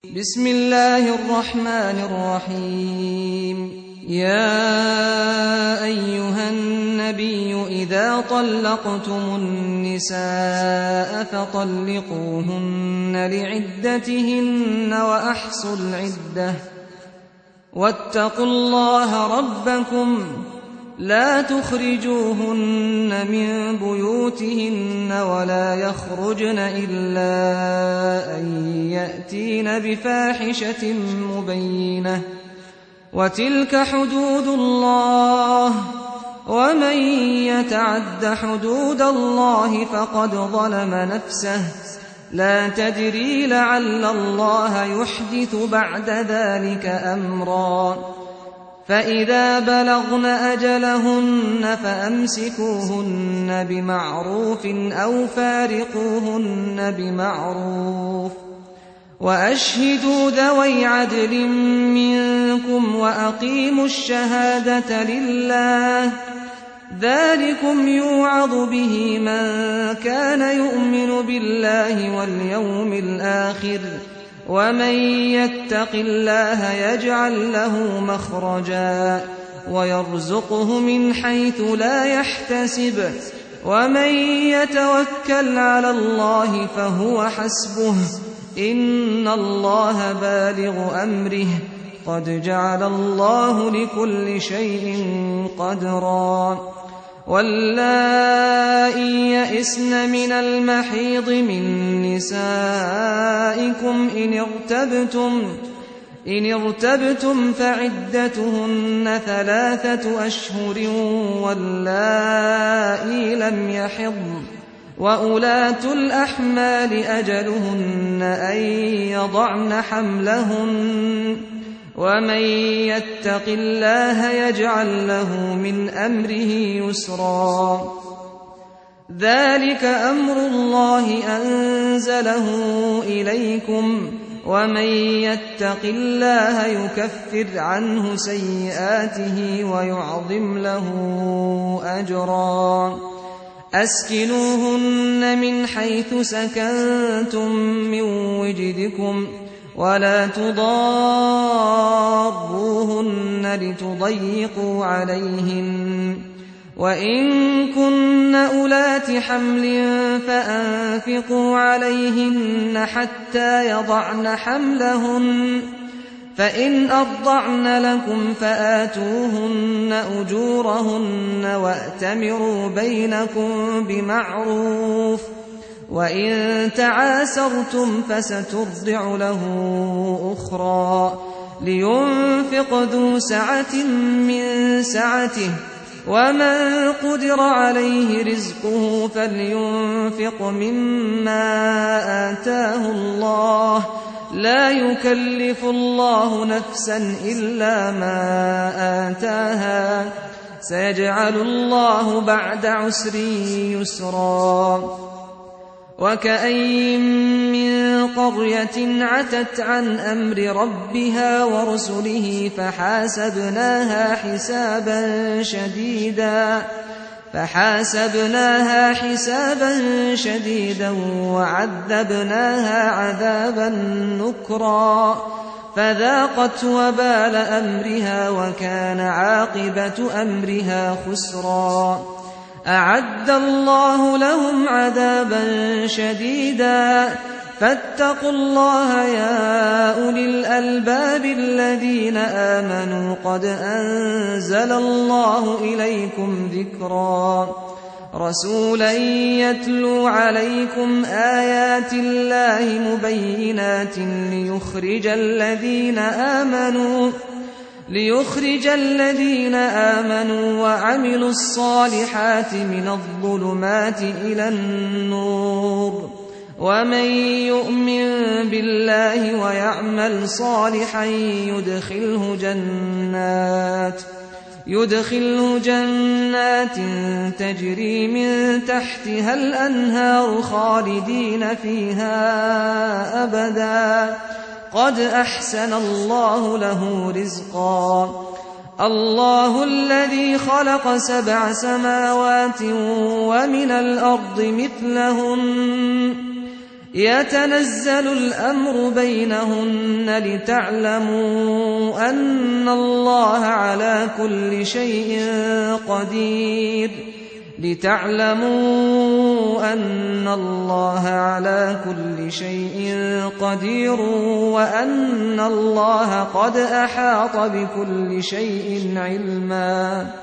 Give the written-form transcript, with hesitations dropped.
بسم الله الرحمن الرحيم. يا أيها النبي إذا طلقتم النساء فطلقوهن لعدتهن وأحصوا العدة واتقوا الله ربكم لا تخرجوهن من بيوتهن ولا يخرجن إلا أن يأتين بفاحشة مبينة وتلك حدود الله ومن يتعد حدود الله فقد ظلم نفسه لا تدري لعل الله يحدث بعد ذلك أمرا فإذا بلغن أجلهن فأمسكوهن بمعروف أو فارقوهن بمعروف وأشهدوا ذوي عدل منكم وأقيموا الشهادة لله ذلكم يوعظ به من كان يؤمن بالله واليوم الآخر ومن يتق الله يجعل له مخرجا ويرزقه من حيث لا يحتسب ومن يتوكل على الله فهو حسبه إن الله بالغ أمره قد جعل الله لكل شيء قدرا واللائي يئسن من المحيض من نسائكم إن ارتبتم فعدتهن 3 أشهر واللائي لم يحضن وأولاة الأحمال أجلهن أن يضعن حملهن ومن يتق الله يجعل له من أمره يسرا ذلك أمر الله أنزله إليكم ومن يتق الله يكفر عنه سيئاته ويعظم له أجرا أسكنوهن من حيث سكنتم من وجدكم ولا تضاروهن لتضيقوا عليهن وإن كن أولات حمل فأنفقوا عليهن حتى يضعن حملهن فإن أرضعن لكم فآتوهن أجورهن وأتمروا بينكم بمعروف وإن تعاسرتم فسترضع له أخرى لينفق ذو سعة من سعته ومن قدر عليه رزقه فلينفق مما آتاه الله لا يكلف الله نفسا إلا ما آتاها سيجعل الله بعد عسر يسرا وكأين من قرية عتت عن أمر ربها ورسله فحاسبناها حسابا شديدا وعذبناها عذابا نكرا فذاقت وبال أمرها وكان عاقبة أمرها خسرا أعد الله لهم عذابا شديدا فاتقوا الله يا أولي الألباب الذين آمنوا قد أنزل الله إليكم ذكرا رسولا يتلو عليكم آيات الله مبينات ليخرج الذين آمنوا وعملوا الصالحات من الظلمات إلى النور ومن يؤمن بالله ويعمل صالحا يدخله جنات تجري من تحتها الأنهار خالدين فيها أبدا قد أحسن الله له رزقا الله الذي خلق 7 سماوات ومن الأرض مثلهن يتنزل الأمر بينهن لتعلموا أن الله على كل شيء قدير وأن الله قد أحاط بكل شيء علما